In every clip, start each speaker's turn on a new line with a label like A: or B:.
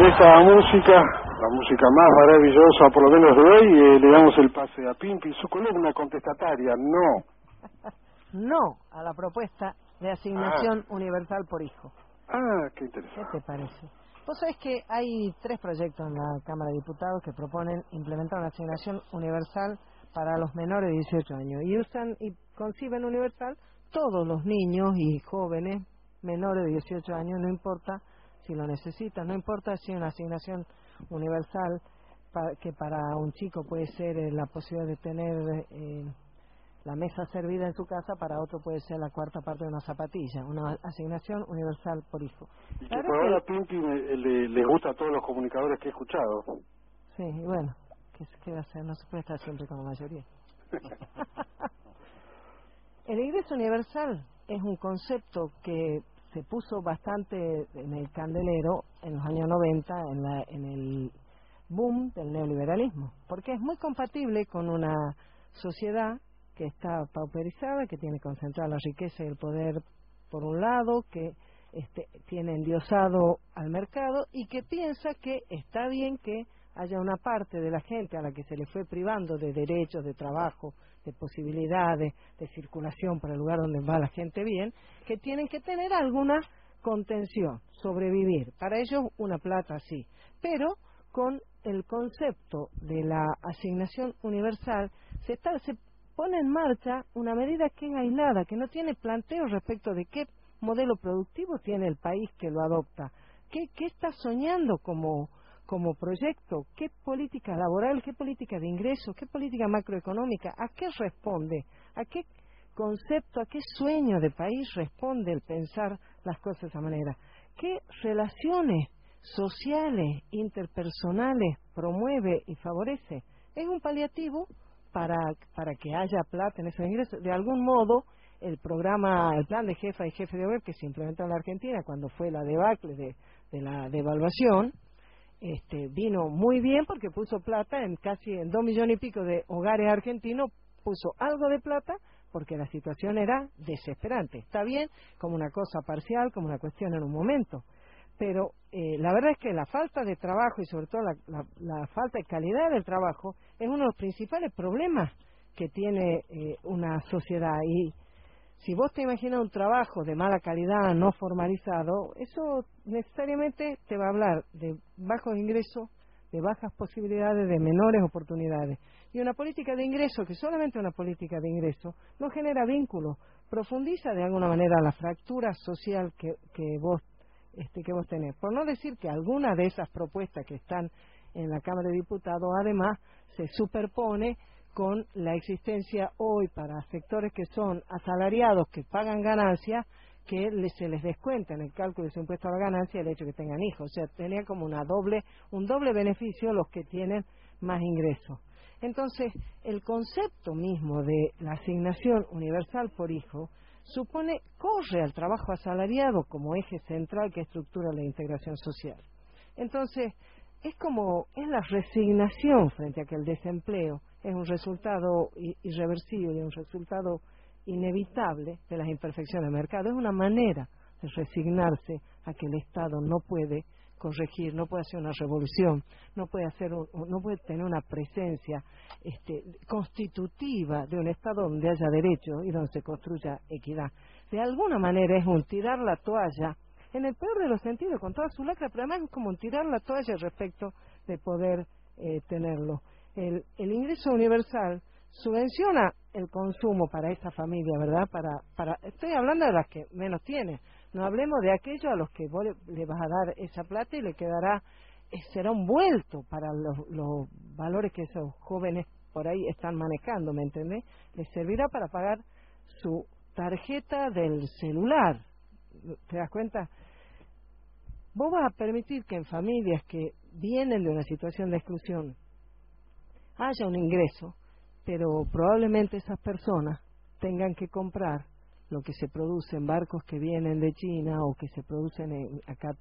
A: con esta música, la música más maravillosa, por lo menos de hoy, le damos el pase a Pimpi, su columna contestataria, no.
B: No a la propuesta de asignación universal por hijo.
A: Qué interesante.
B: ¿Qué te parece? Vos sabés que hay 3 proyectos en la Cámara de Diputados que proponen implementar una asignación universal para los menores de 18 años y conciben universal todos los niños y jóvenes menores de 18 años, no importa si lo necesitan, no importa si una asignación universal que para un chico puede ser la posibilidad de tener la mesa servida en su casa, para otro puede ser la cuarta parte de una zapatilla, una asignación universal por hijo.
A: Y que por ahora Pimpi le gusta a todos los comunicadores que he escuchado.
B: Sí, y bueno, ¿qué va a hacer? No se puede estar siempre con la mayoría. El ingreso universal es un concepto que se puso bastante en el candelero en los años 90, en el boom del neoliberalismo, porque es muy compatible con una sociedad que está pauperizada, que tiene concentrada la riqueza y el poder por un lado, que tiene endiosado al mercado y que piensa que está bien que haya una parte de la gente a la que se le fue privando de derechos, de trabajo, de posibilidades, de circulación para el lugar donde va la gente bien, que tienen que tener alguna contención, sobrevivir. Para ellos una plata sí, pero con el concepto de la asignación universal se pone en marcha una medida que es aislada, que no tiene planteo respecto de qué modelo productivo tiene el país que lo adopta, qué está soñando como proyecto, qué política laboral, qué política de ingresos, qué política macroeconómica, a qué responde, a qué concepto, a qué sueño de país responde el pensar las cosas de esa manera, qué relaciones sociales, interpersonales promueve y favorece. Es un paliativo para que haya plata en esos ingresos. De algún modo, el plan de jefa y jefe de hogar que se implementó en la Argentina cuando fue la debacle de la devaluación, vino muy bien porque puso plata en casi 2 millones y pico de hogares argentinos, puso algo de plata porque la situación era desesperante. Está bien como una cosa parcial, como una cuestión en un momento, pero la verdad es que la falta de trabajo y sobre todo la falta de calidad del trabajo es uno de los principales problemas que tiene una sociedad. Y si vos te imaginas un trabajo de mala calidad, no formalizado, eso necesariamente te va a hablar de bajos ingresos, de bajas posibilidades, de menores oportunidades. Y una política de ingreso, que solamente una política de ingreso, no genera vínculos, profundiza de alguna manera la fractura social que vos tenés. Por no decir que alguna de esas propuestas que están en la Cámara de Diputados, además, se superpone con la existencia hoy para sectores que son asalariados, que pagan ganancias, que se les descuenta en el cálculo de su impuesto a la ganancia el hecho de que tengan hijos. O sea, tenía como un doble beneficio los que tienen más ingresos. Entonces, el concepto mismo de la asignación universal por hijo corre al trabajo asalariado como eje central que estructura la integración social. Entonces, es la resignación frente a que el desempleo es un resultado irreversible, un resultado inevitable de las imperfecciones del mercado. Es una manera de resignarse a que el Estado no puede corregir, no puede hacer una revolución, no puede tener una presencia constitutiva de un Estado donde haya derecho y donde se construya equidad. De alguna manera es un tirar la toalla, en el peor de los sentidos, con toda su lacra, pero además es como un tirar la toalla respecto de poder tenerlo. El ingreso universal subvenciona el consumo para esa familia, ¿verdad? Estoy hablando de las que menos tienen. No hablemos de aquellos a los que vos le vas a dar esa plata y le quedará, será un vuelto para los valores que esos jóvenes por ahí están manejando, ¿me entendés? Les servirá para pagar su tarjeta del celular. ¿Te das cuenta? Vos vas a permitir que en familias que vienen de una situación de exclusión haya un ingreso, pero probablemente esas personas tengan que comprar lo que se produce en barcos que vienen de China o que se producen acá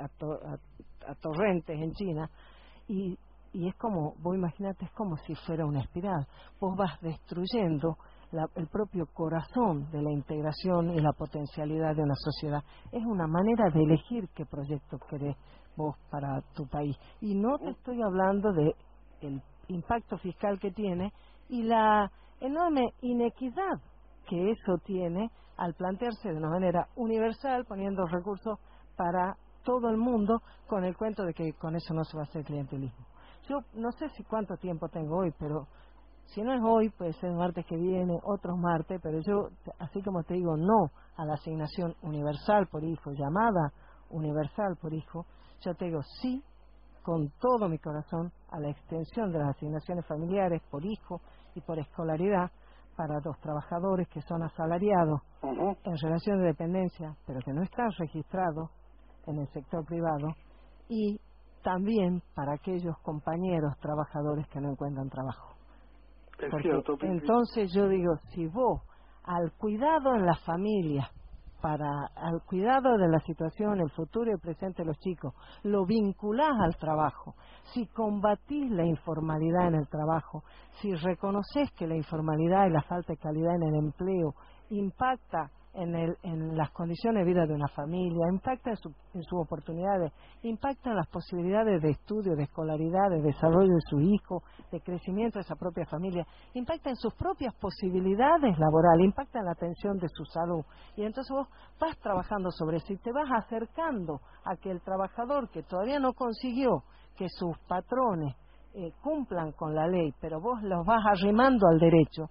B: a torrentes en China, y es como, vos imaginate, es como si fuera una espiral. Vos vas destruyendo el propio corazón de la integración y la potencialidad de una sociedad. Es una manera de elegir qué proyecto querés vos para tu país. Y no te estoy hablando de el impacto fiscal que tiene y la enorme inequidad que eso tiene al plantearse de una manera universal, poniendo recursos para todo el mundo, con el cuento de que con eso no se va a hacer clientelismo. Yo no sé si cuánto tiempo tengo hoy, pero si no es hoy, puede ser el martes que viene, otros martes, pero yo, así como te digo no a la asignación universal por hijo, llamada universal por hijo, yo te digo sí, con todo mi corazón, a la extensión de las asignaciones familiares por hijo y por escolaridad para los trabajadores que son asalariados en relación de dependencia, pero que no están registrados en el sector privado, y también para aquellos compañeros trabajadores que no encuentran trabajo. Porque entonces yo digo, si vos al cuidado en las familias, al cuidado de la situación, el futuro y el presente de los chicos, lo vinculás al trabajo, si combatís la informalidad en el trabajo, si reconoces que la informalidad y la falta de calidad en el empleo impacta en las condiciones de vida de una familia, impacta en sus oportunidades, impacta en las posibilidades de estudio, de escolaridad, de desarrollo de su hijo, de crecimiento de esa propia familia, impacta en sus propias posibilidades laborales, impacta en la atención de su salud. Y entonces vos vas trabajando sobre eso y te vas acercando a que el trabajador que todavía no consiguió que sus patrones cumplan con la ley, pero vos los vas arrimando al derecho,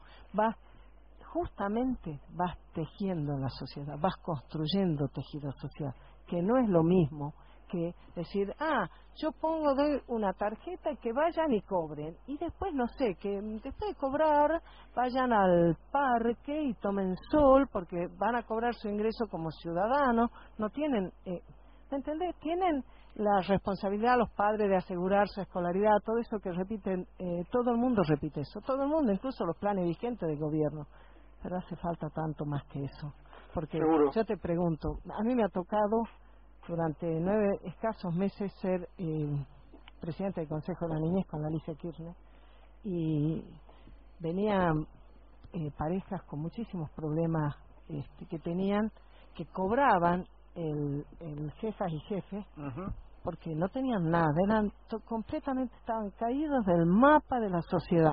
B: justamente vas tejiendo en la sociedad, vas construyendo tejido social, que no es lo mismo que decir, yo doy una tarjeta y que vayan y cobren, y después no sé, que después de cobrar vayan al parque y tomen sol, porque van a cobrar su ingreso como ciudadanos, no tienen, ¿me entendés? Tienen la responsabilidad los padres de asegurar su escolaridad, todo eso que repiten, todo el mundo repite eso, todo el mundo, incluso los planes vigentes del gobierno. Pero hace falta tanto más que eso. Porque
A: Seguro.
B: yo te pregunto, a mí me ha tocado durante 9 escasos meses ser presidente del Consejo de la Niñez con Alicia Kirchner, y venían parejas con muchísimos problemas que cobraban el jefas y jefes, porque no tenían nada, completamente estaban caídos del mapa de la sociedad.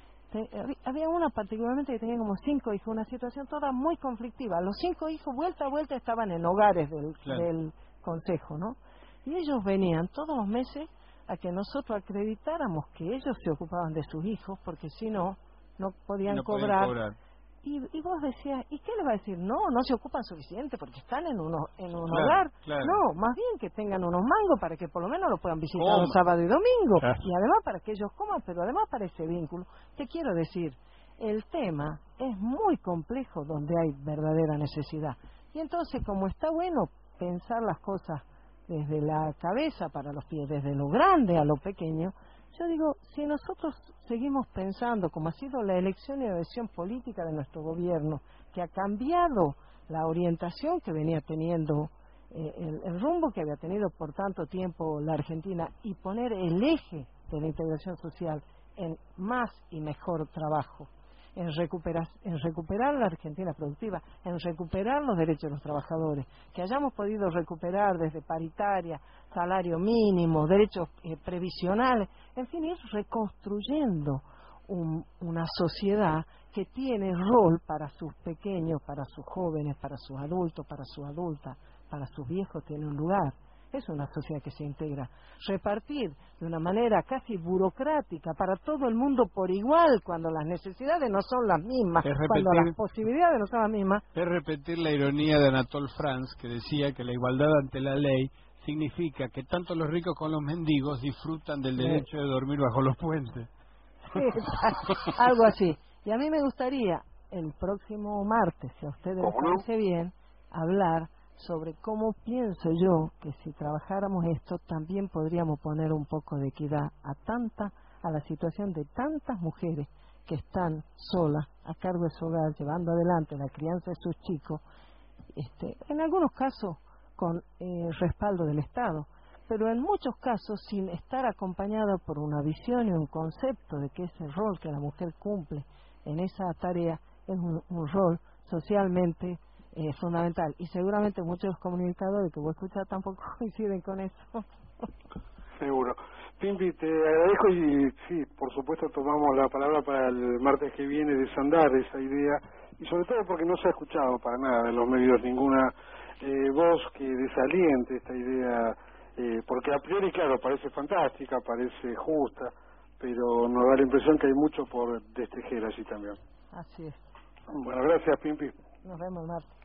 B: Había una particularmente que tenía como 5 hijos, una situación toda muy conflictiva. Los 5 hijos vuelta a vuelta estaban en hogares del consejo, ¿no? Y ellos venían todos los meses a que nosotros acreditáramos que ellos se ocupaban de sus hijos, porque si no, no podían cobrar. Y vos decías, ¿y qué le va a decir? No se ocupan suficiente porque están en un hogar.
C: Claro.
B: No, más bien que tengan unos mangos para que por lo menos lo puedan visitar los sábados y domingos. Y además para que ellos coman, pero además para ese vínculo. Te quiero decir, el tema es muy complejo donde hay verdadera necesidad. Y entonces, como está bueno pensar las cosas desde la cabeza para los pies, desde lo grande a lo pequeño, yo digo, si nosotros seguimos pensando, como ha sido la elección y la decisión política de nuestro gobierno, que ha cambiado la orientación que venía teniendo, el rumbo que había tenido por tanto tiempo la Argentina, y poner el eje de la integración social en más y mejor trabajo, en recuperar la Argentina productiva, en recuperar los derechos de los trabajadores, que hayamos podido recuperar desde paritaria, salario mínimo, derechos previsionales, en fin, ir reconstruyendo una sociedad que tiene rol para sus pequeños, para sus jóvenes, para sus adultos, para sus adultas, para sus viejos, tiene un lugar. Es una sociedad que se integra. Repartir de una manera casi burocrática para todo el mundo por igual, cuando las necesidades no son las mismas, cuando las posibilidades no son las mismas.
C: Es repetir la ironía de Anatole France, que decía que la igualdad ante la ley significa que tanto los ricos como los mendigos disfrutan del derecho de dormir bajo los puentes.
B: Sí, algo así. Y a mí me gustaría, el próximo martes, si a ustedes les parece bien, hablar sobre cómo pienso yo que si trabajáramos esto también podríamos poner un poco de equidad a la situación de tantas mujeres que están solas a cargo de su hogar, llevando adelante la crianza de sus chicos, en algunos casos con respaldo del Estado, pero en muchos casos sin estar acompañada por una visión y un concepto de que ese rol que la mujer cumple en esa tarea es un rol socialmente fundamental. Y seguramente muchos comunicadores que vos escuchás tampoco coinciden con eso.
A: Seguro. Pimpi, te agradezco y sí, por supuesto tomamos la palabra para el martes que viene desandar esa idea, y sobre todo porque no se ha escuchado para nada en los medios ninguna voz que desaliente esta idea, porque a priori, claro, parece fantástica, parece justa, pero nos da la impresión que hay mucho por destejer allí también.
B: Así es.
A: Bueno, gracias, Pimpi.
B: Nos vemos el martes.